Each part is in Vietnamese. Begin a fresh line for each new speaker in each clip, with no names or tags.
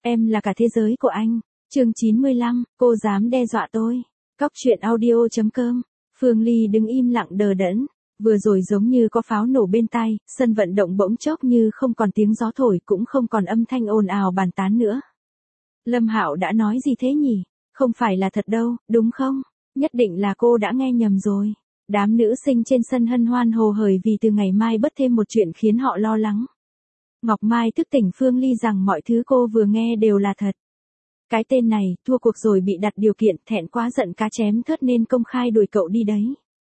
Em là cả thế giới của anh. Chương 95, cô dám đe dọa tôi. Cóc truyện audio.com. Phương Ly đứng im lặng đờ đẫn. Vừa rồi giống như có pháo nổ bên tai, sân vận động bỗng chốc như không còn tiếng gió thổi, cũng không còn âm thanh ồn ào bàn tán nữa. Lâm Hạo đã nói gì thế nhỉ? Không phải là thật đâu, đúng không? Nhất định là cô đã nghe nhầm rồi. Đám nữ sinh trên sân hân hoan hồ hởi vì từ ngày mai bớt thêm một chuyện khiến họ lo lắng. Ngọc Mai thức tỉnh Phương Ly rằng mọi thứ cô vừa nghe đều là thật. Cái tên này, thua cuộc rồi bị đặt điều kiện, thẹn quá giận cá chém thớt nên công khai đuổi cậu đi đấy.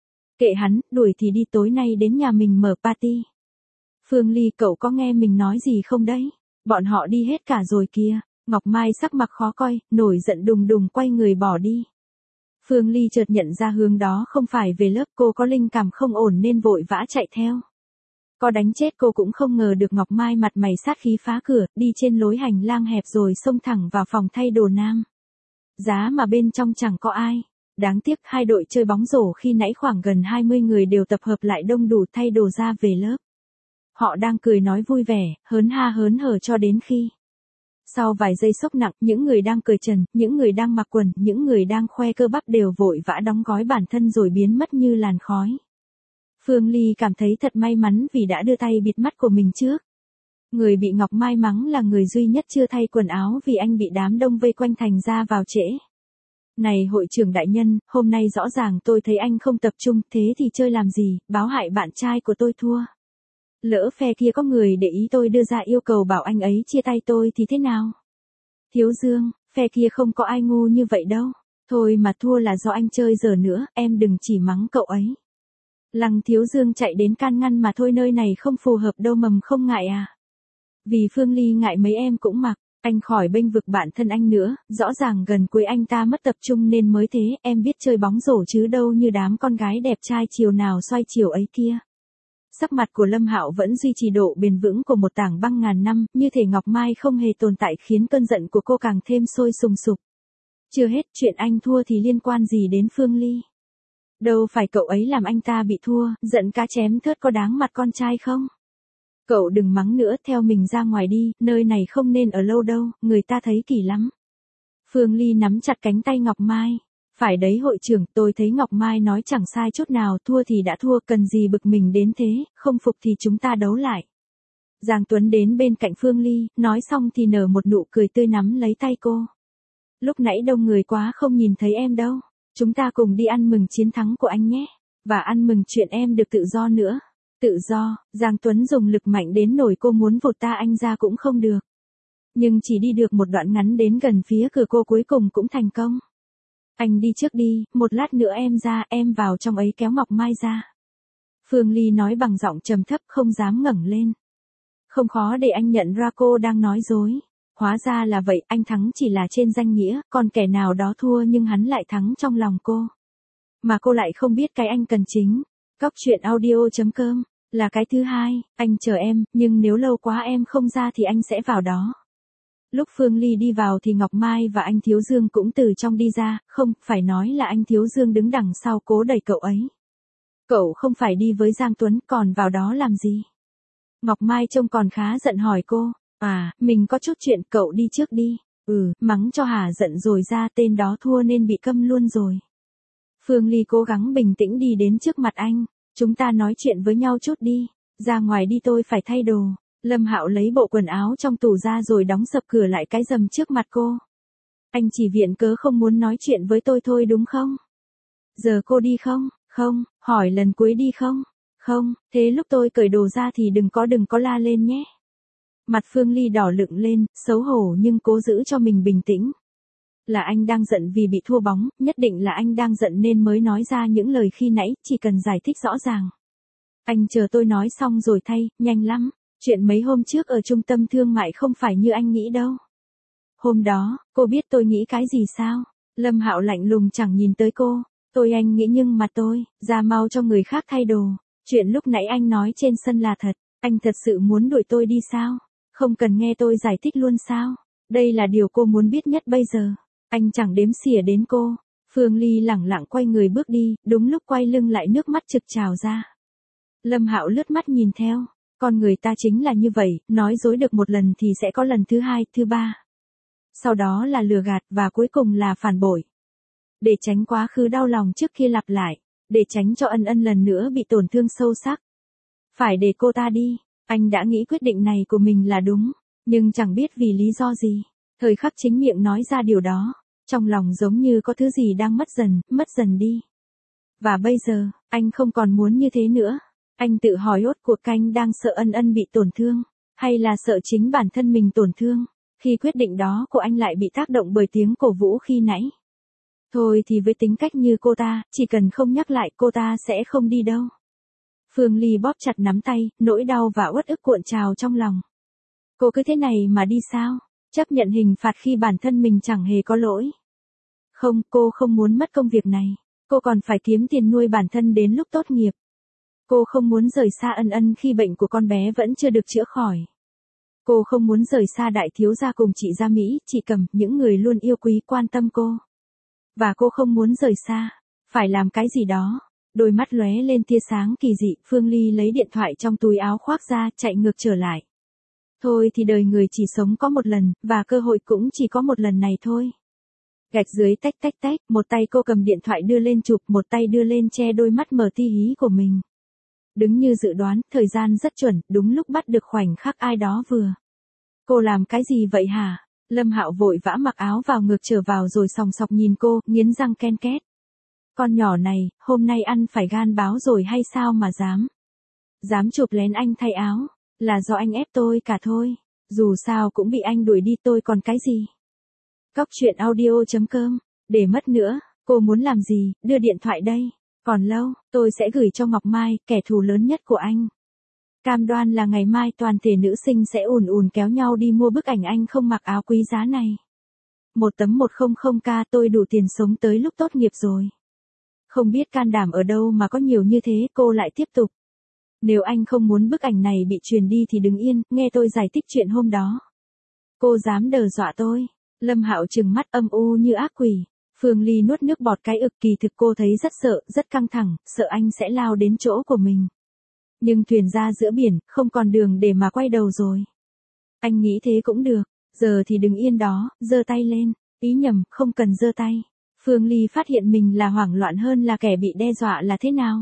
Kệ hắn, đuổi thì đi, tối nay đến nhà mình mở party. Phương Ly, cậu có nghe mình nói gì không đấy? Bọn họ đi hết cả rồi kìa. Ngọc Mai sắc mặt khó coi, nổi giận đùng đùng quay người bỏ đi. Phương Ly chợt nhận ra hướng đó không phải về lớp, cô có linh cảm không ổn nên vội vã chạy theo. Có đánh chết cô cũng không ngờ được Ngọc Mai mặt mày sát khí phá cửa, đi trên lối hành lang hẹp rồi xông thẳng vào phòng thay đồ nam. Giá mà bên trong chẳng có ai. Đáng tiếc hai đội chơi bóng rổ khi nãy khoảng gần 20 người đều tập hợp lại đông đủ thay đồ ra về lớp. Họ đang cười nói vui vẻ, hớn ha hớn hở cho đến khi. Sau vài giây sốc nặng, những người đang cởi trần, những người đang mặc quần, những người đang khoe cơ bắp đều vội vã đóng gói bản thân rồi biến mất như làn khói. Phương Ly cảm thấy thật may mắn vì đã đưa tay bịt mắt của mình trước. Người bị Ngọc Mai mắng là người duy nhất chưa thay quần áo vì anh bị đám đông vây quanh thành ra vào trễ. Này hội trưởng đại nhân, hôm nay rõ ràng tôi thấy anh không tập trung, thế thì chơi làm gì, báo hại bạn trai của tôi thua. Lỡ phe kia có người để ý tôi đưa ra yêu cầu bảo anh ấy chia tay tôi thì thế nào? Thiếu Dương, phe kia không có ai ngu như vậy đâu. Thôi mà thua là do anh chơi dở nữa, em đừng chỉ mắng cậu ấy. Lăng Thiếu Dương chạy đến can ngăn mà thôi, nơi này không phù hợp đâu, mầm không ngại à? Vì Phương Ly ngại mấy em cũng mặc, anh khỏi bênh vực bản thân anh nữa, rõ ràng gần cuối anh ta mất tập trung nên mới thế, em biết chơi bóng rổ chứ đâu như đám con gái đẹp trai chiều nào xoay chiều ấy kia. Sắc mặt của Lâm Hạo vẫn duy trì độ bền vững của một tảng băng ngàn năm, như thể Ngọc Mai không hề tồn tại khiến cơn giận của cô càng thêm sôi sùng sục. Chưa hết, chuyện anh thua thì liên quan gì đến Phương Ly? Đâu phải cậu ấy làm anh ta bị thua, giận cá chém thớt có đáng mặt con trai không? Cậu đừng mắng nữa, theo mình ra ngoài đi, nơi này không nên ở lâu đâu, người ta thấy kỳ lắm. Phương Ly nắm chặt cánh tay Ngọc Mai. Phải đấy hội trưởng, tôi thấy Ngọc Mai nói chẳng sai chút nào, thua thì đã thua, cần gì bực mình đến thế, không phục thì chúng ta đấu lại. Giang Tuấn đến bên cạnh Phương Ly, nói xong thì nở một nụ cười tươi nắm lấy tay cô. Lúc nãy đông người quá không nhìn thấy em đâu, chúng ta cùng đi ăn mừng chiến thắng của anh nhé, và ăn mừng chuyện em được tự do nữa. Tự do, Giang Tuấn dùng lực mạnh đến nổi cô muốn vụt ta anh ra cũng không được. Nhưng chỉ đi được một đoạn ngắn đến gần phía cửa cô cuối cùng cũng thành công. Anh đi trước đi, một lát nữa em ra, em vào trong ấy kéo Ngọc Mai ra. Phương Ly nói bằng giọng trầm thấp không dám ngẩng lên. Không khó để anh nhận ra cô đang nói dối. Hóa ra là vậy, anh thắng chỉ là trên danh nghĩa, còn kẻ nào đó thua nhưng hắn lại thắng trong lòng cô. Mà cô lại không biết cái anh cần chính. Cóc truyện audio.com là cái thứ hai, anh chờ em, nhưng nếu lâu quá em không ra thì anh sẽ vào đó. Lúc Phương Ly đi vào thì Ngọc Mai và anh Thiếu Dương cũng từ trong đi ra, không, phải nói là anh Thiếu Dương đứng đằng sau cố đẩy cậu ấy. Cậu không phải đi với Giang Tuấn, còn vào đó làm gì? Ngọc Mai trông còn khá giận hỏi cô, mình có chút chuyện, cậu đi trước đi. Mắng cho hả giận rồi ra, tên đó thua nên bị câm luôn rồi. Phương Ly cố gắng bình tĩnh đi đến trước mặt anh, chúng ta nói chuyện với nhau chút đi, ra ngoài đi tôi phải thay đồ. Lâm Hạo lấy bộ quần áo trong tủ ra rồi đóng sập cửa lại cái rầm trước mặt cô. Anh chỉ viện cớ không muốn nói chuyện với tôi thôi đúng không? Giờ cô đi không? Không, hỏi lần cuối đi không? Không, thế lúc tôi cởi đồ ra thì đừng có la lên nhé. Mặt Phương Ly đỏ lựng lên, xấu hổ nhưng cố giữ cho mình bình tĩnh. Là anh đang giận vì bị thua bóng, nhất định là anh đang giận nên mới nói ra những lời khi nãy, chỉ cần giải thích rõ ràng. Anh chờ tôi nói xong rồi thay, nhanh lắm. Chuyện mấy hôm trước ở trung tâm thương mại không phải như anh nghĩ đâu. Hôm đó, cô biết tôi nghĩ cái gì sao? Lâm Hạo lạnh lùng chẳng nhìn tới cô. Anh nghĩ nhưng mà tôi, ra mau cho người khác thay đồ. Chuyện lúc nãy anh nói trên sân là thật, anh thật sự muốn đuổi tôi đi sao? Không cần nghe tôi giải thích luôn sao? Đây là điều cô muốn biết nhất bây giờ. Anh chẳng đếm xỉa đến cô. Phương Ly lẳng lặng quay người bước đi, đúng lúc quay lưng lại nước mắt trực trào ra. Lâm Hạo lướt mắt nhìn theo. Con người ta chính là như vậy, nói dối được một lần thì sẽ có lần thứ hai, thứ ba. sau đó là lừa gạt và cuối cùng là phản bội. Để tránh quá khứ đau lòng trước kia lặp lại, để tránh cho Ân Ân lần nữa bị tổn thương sâu sắc. Phải để cô ta đi, anh đã nghĩ quyết định này của mình là đúng, nhưng chẳng biết vì lý do gì. Thời khắc chính miệng nói ra điều đó, trong lòng giống như có thứ gì đang mất dần đi. Và bây giờ, anh không còn muốn như thế nữa. Anh tự hỏi rốt cuộc anh đang sợ Ân Ân bị tổn thương, hay là sợ chính bản thân mình tổn thương, khi quyết định đó của anh lại bị tác động bởi tiếng cổ vũ khi nãy. Thôi thì với tính cách như cô ta, chỉ cần không nhắc lại cô ta sẽ không đi đâu. Phương Ly bóp chặt nắm tay, nỗi đau và uất ức cuộn trào trong lòng. Cô cứ thế này mà đi sao? Chấp nhận hình phạt khi bản thân mình chẳng hề có lỗi. Không, cô không muốn mất công việc này. Cô còn phải kiếm tiền nuôi bản thân đến lúc tốt nghiệp. Cô không muốn rời xa Ân Ân khi bệnh của con bé vẫn chưa được chữa khỏi. Cô không muốn rời xa đại thiếu gia cùng chị Gia Mỹ, chị Cầm, những người luôn yêu quý quan tâm cô. Và cô không muốn rời xa, phải làm cái gì đó. Đôi mắt lóe lên tia sáng kỳ dị, Phương Ly lấy điện thoại trong túi áo khoác ra, chạy ngược trở lại. Thôi thì đời người chỉ sống có một lần, và cơ hội cũng chỉ có một lần này thôi. Gạch dưới tách tách tách, một tay cô cầm điện thoại đưa lên chụp, một tay đưa lên che đôi mắt mờ ti hí của mình. Đúng như dự đoán, thời gian rất chuẩn, đúng lúc bắt được khoảnh khắc ai đó vừa. Cô làm cái gì vậy hả? Lâm Hạo vội vã mặc áo vào ngược trở vào rồi sòng sọc nhìn cô, nghiến răng ken két. Con nhỏ này, hôm nay ăn phải gan báo rồi hay sao mà dám? Dám chụp lén anh thay áo, là do anh ép tôi cả thôi. Dù sao cũng bị anh đuổi đi tôi còn cái gì? Cóc truyện audio.com, để mất nữa, cô muốn làm gì, đưa điện thoại đây. Còn lâu, tôi sẽ gửi cho Ngọc Mai, kẻ thù lớn nhất của anh. Cam đoan là ngày mai toàn thể nữ sinh sẽ ùn ùn kéo nhau đi mua bức ảnh anh không mặc áo quý giá này. Một tấm 100k tôi đủ tiền sống tới lúc tốt nghiệp rồi. Không biết can đảm ở đâu mà có nhiều như thế, cô lại tiếp tục. Nếu anh không muốn bức ảnh này bị truyền đi thì đứng yên, nghe tôi giải thích chuyện hôm đó. Cô dám đe dọa tôi. Lâm Hạo trừng mắt âm u như ác quỷ. Phương Ly nuốt nước bọt cái ực, kỳ thực cô thấy rất sợ, rất căng thẳng, sợ anh sẽ lao đến chỗ của mình. Nhưng thuyền ra giữa biển, không còn đường để mà quay đầu rồi. Anh nghĩ thế cũng được, giờ thì đứng yên đó, giơ tay lên, ý nhầm, không cần giơ tay. Phương Ly phát hiện mình là hoảng loạn hơn là kẻ bị đe dọa là thế nào.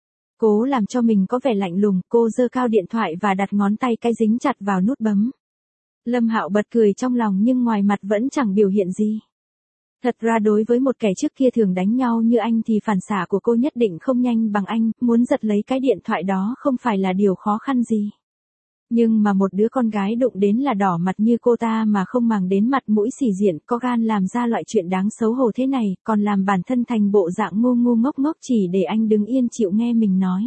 Cố làm cho mình có vẻ lạnh lùng, cô giơ cao điện thoại và đặt ngón tay cái dính chặt vào nút bấm. Lâm Hạo bật cười trong lòng nhưng ngoài mặt vẫn chẳng biểu hiện gì. Thật ra đối với một kẻ trước kia thường đánh nhau như anh thì phản xạ của cô nhất định không nhanh bằng anh, muốn giật lấy cái điện thoại đó không phải là điều khó khăn gì. Nhưng mà một đứa con gái đụng đến là đỏ mặt như cô ta mà không màng đến mặt mũi xỉ diện, có gan làm ra loại chuyện đáng xấu hổ thế này, còn làm bản thân thành bộ dạng ngu ngu ngốc ngốc chỉ để anh đứng yên chịu nghe mình nói.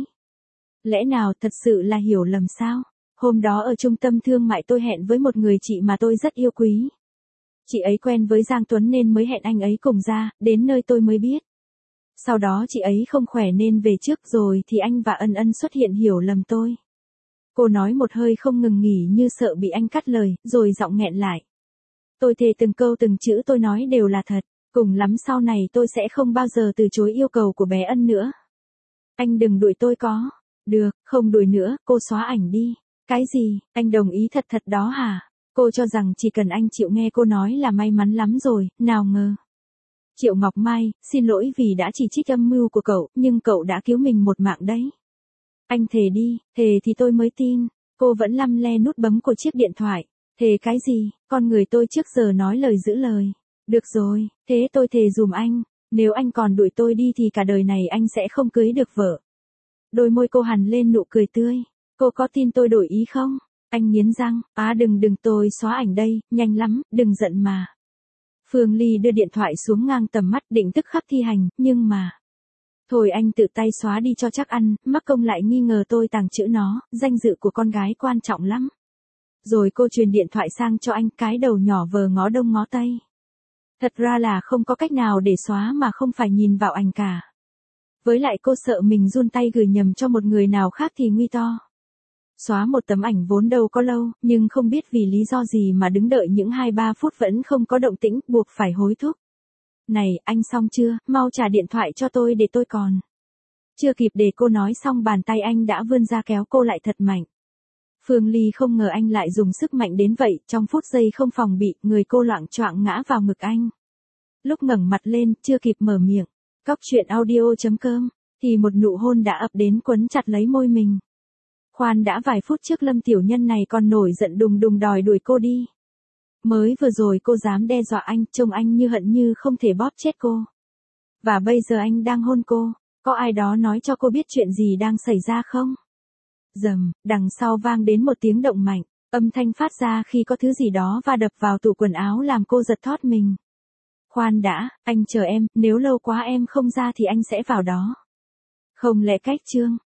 Lẽ nào thật sự là hiểu lầm sao? Hôm đó ở trung tâm thương mại tôi hẹn với một người chị mà tôi rất yêu quý. Chị ấy quen với Giang Tuấn nên mới hẹn anh ấy cùng ra, đến nơi tôi mới biết. Sau đó chị ấy không khỏe nên về trước rồi thì anh và Ân Ân xuất hiện hiểu lầm tôi. Cô nói một hơi không ngừng nghỉ như sợ bị anh cắt lời, rồi giọng nghẹn lại. Tôi thề từng câu từng chữ tôi nói đều là thật, cùng lắm sau này tôi sẽ không bao giờ từ chối yêu cầu của bé Ân nữa. Anh đừng đuổi tôi có. Được, không đuổi nữa, cô xóa ảnh đi. Cái gì, anh đồng ý thật thật đó hả? Cô cho rằng chỉ cần anh chịu nghe cô nói là may mắn lắm rồi, nào ngờ. Triệu Ngọc Mai, xin lỗi vì đã chỉ trích âm mưu của cậu, nhưng cậu đã cứu mình một mạng đấy. Anh thề đi, thề thì tôi mới tin. Cô vẫn lăm le nút bấm của chiếc điện thoại. Thề cái gì, con người tôi trước giờ nói lời giữ lời. Được rồi, thế tôi thề dùm anh. Nếu anh còn đuổi tôi đi thì cả đời này anh sẽ không cưới được vợ. Đôi môi cô hằn lên nụ cười tươi. Cô có tin tôi đổi ý không? Anh nghiến răng, đừng tôi xóa ảnh đây, nhanh lắm, đừng giận mà. Phương Ly đưa điện thoại xuống ngang tầm mắt định tức khắc thi hành, nhưng mà. Thôi anh tự tay xóa đi cho chắc ăn, mắc công lại nghi ngờ tôi tàng trữ nó, danh dự của con gái quan trọng lắm. Rồi cô truyền điện thoại sang cho anh, cái đầu nhỏ vờ ngó đông ngó tây. Thật ra là không có cách nào để xóa mà không phải nhìn vào ảnh cả. Với lại cô sợ mình run tay gửi nhầm cho một người nào khác thì nguy to. Xóa một tấm ảnh vốn đâu có lâu, nhưng không biết vì lý do gì mà đứng đợi những 2-3 phút vẫn không có động tĩnh, buộc phải hối thúc. Này, anh xong chưa, mau trả điện thoại cho tôi để tôi còn. Chưa kịp để cô nói xong bàn tay anh đã vươn ra kéo cô lại thật mạnh. Phương Ly không ngờ anh lại dùng sức mạnh đến vậy, trong phút giây không phòng bị, người cô loạng choạng ngã vào ngực anh. Lúc ngẩng mặt lên, chưa kịp mở miệng, cóc truyện audio.com, thì một nụ hôn đã ập đến quấn chặt lấy môi mình. Khoan đã, vài phút trước Lâm tiểu nhân này còn nổi giận đùng đùng đòi đuổi cô đi. Mới vừa rồi cô dám đe dọa anh, trông anh như hận như không thể bóp chết cô. Và bây giờ anh đang hôn cô, có ai đó nói cho cô biết chuyện gì đang xảy ra không? Rầm, đằng sau vang đến một tiếng động mạnh, âm thanh phát ra khi có thứ gì đó va đập vào tủ quần áo làm cô giật thót mình. Khoan đã, anh chờ em, nếu lâu quá em không ra thì anh sẽ vào đó. Không lẽ cách Trương,